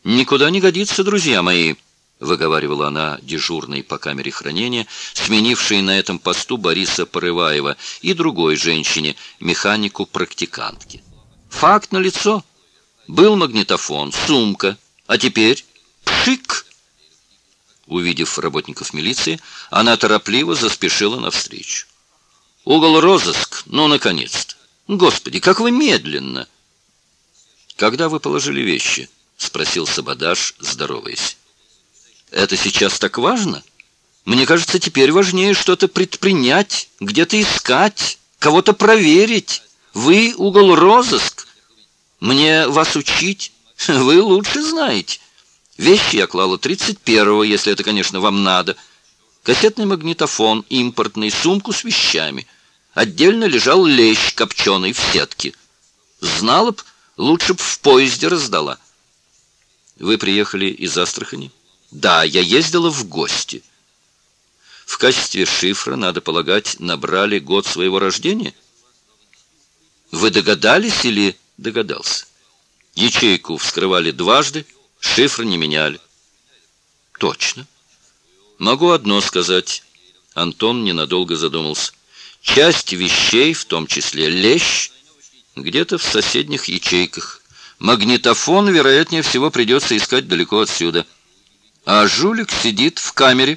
«Никуда не годится, друзья мои», — выговаривала она дежурной по камере хранения, сменившей на этом посту Бориса Порываева, и другой женщине, механику-практикантке. «Факт налицо. Был магнитофон, сумка, а теперь пшик!» Увидев работников милиции, она торопливо заспешила навстречу. «Угол розыск, ну, наконец-то! Господи, как вы медленно!» «Когда вы положили вещи?» — спросил Сабадаш, здороваясь. «Это сейчас так важно? Мне кажется, теперь важнее что-то предпринять, где-то искать, кого-то проверить. Вы угол розыск. Мне вас учить? Вы лучше знаете. Вещи я клала 31-го, если это, конечно, вам надо. Кассетный магнитофон, импортный, сумку с вещами. Отдельно лежал лещ копченый в сетке. Знала б, лучше б в поезде раздала». «Вы приехали из Астрахани?» «Да, я ездила в гости». «В качестве шифра, надо полагать, набрали год своего рождения?» «Вы догадались или догадался?» «Ячейку вскрывали дважды, шифр не меняли». «Точно. Могу одно сказать». Антон ненадолго задумался. «Часть вещей, в том числе лещ, где-то в соседних ячейках. Магнитофон, вероятнее всего, придется искать далеко отсюда. А жулик сидит в камере».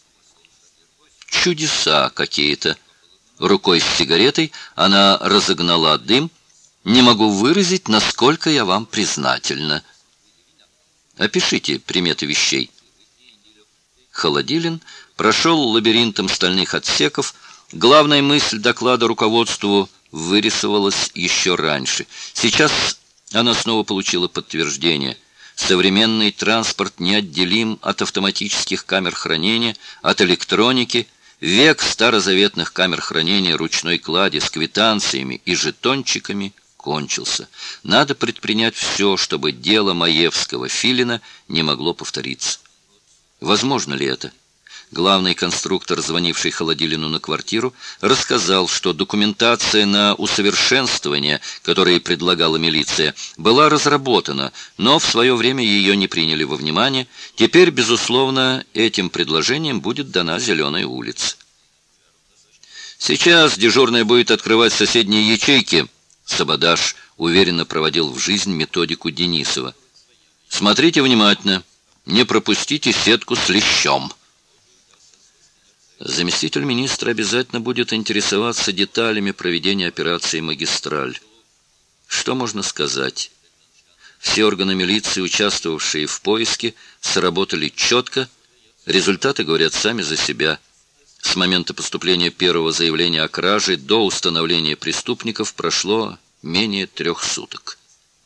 «Чудеса какие-то». Рукой с сигаретой она разогнала дым. «Не могу выразить, насколько я вам признательна». «Опишите приметы вещей». Холодилин прошел лабиринтом стальных отсеков. Главная мысль доклада руководству вырисовалась еще раньше. Сейчас она снова получила подтверждение. Современный транспорт неотделим от автоматических камер хранения, от электроники. Век старозаветных камер хранения ручной клади с квитанциями и жетончиками кончился. Надо предпринять все, чтобы дело Маевского-Филина не могло повториться. Возможно ли это? Главный конструктор, звонивший Холодилину на квартиру, рассказал, что документация на усовершенствование, которую предлагала милиция, была разработана, но в свое время ее не приняли во внимание. Теперь, безусловно, этим предложением будет дана зеленая улица. «Сейчас дежурная будет открывать соседние ячейки», — Сабадаш уверенно проводил в жизнь методику Денисова. «Смотрите внимательно, не пропустите сетку с лещом». Заместитель министра обязательно будет интересоваться деталями проведения операции «Магистраль». Что можно сказать? Все органы милиции, участвовавшие в поиске, сработали четко. Результаты говорят сами за себя. С момента поступления первого заявления о краже до установления преступников прошло менее 3 суток.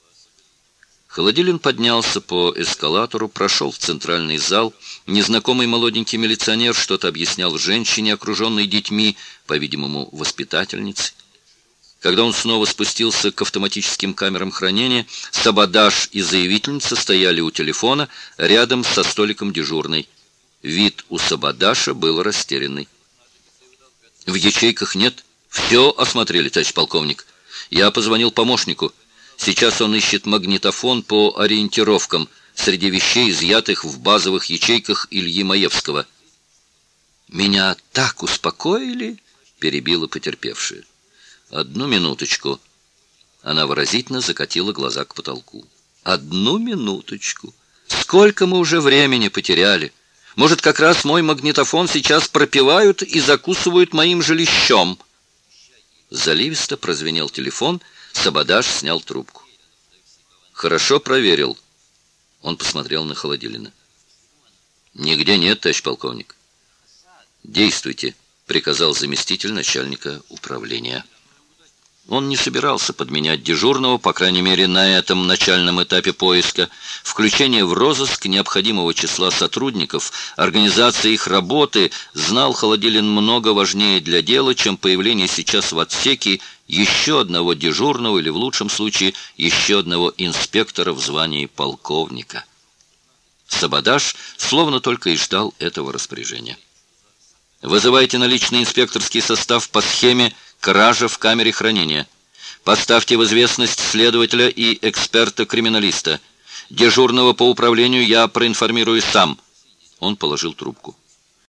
Холодилин поднялся по эскалатору, прошел в центральный зал. Незнакомый молоденький милиционер что-то объяснял женщине, окруженной детьми, по-видимому, воспитательницей. Когда он снова спустился к автоматическим камерам хранения, Сабадаш и заявительница стояли у телефона рядом со столиком дежурной. Вид у Сабадаша был растерянный. «В ячейках нет. Все осмотрели, товарищ полковник. Я позвонил помощнику. Сейчас он ищет магнитофон по ориентировкам среди вещей, изъятых в базовых ячейках Ильи Маевского». «Меня так успокоили», — перебила потерпевшая. «Одну минуточку». Она выразительно закатила глаза к потолку. «Одну минуточку. Сколько мы уже времени потеряли. Может, как раз мой магнитофон сейчас пропивают и закусывают моим жилищом». Заливисто прозвенел телефон. Сабадаш снял трубку. «Хорошо проверил». Он посмотрел на Холодилина. «Нигде нет, товарищ полковник». «Действуйте», — приказал заместитель начальника управления. Он не собирался подменять дежурного, по крайней мере, на этом начальном этапе поиска. Включение в розыск необходимого числа сотрудников, организация их работы, знал Холодилин, много важнее для дела, чем появление сейчас в отсеке еще одного дежурного или, в лучшем случае, еще одного инспектора в звании полковника. Сабадаш словно только и ждал этого распоряжения. «Вызывайте наличный инспекторский состав по схеме кража в камере хранения. Поставьте в известность следователя и эксперта-криминалиста. Дежурного по управлению я проинформирую сам». Он положил трубку.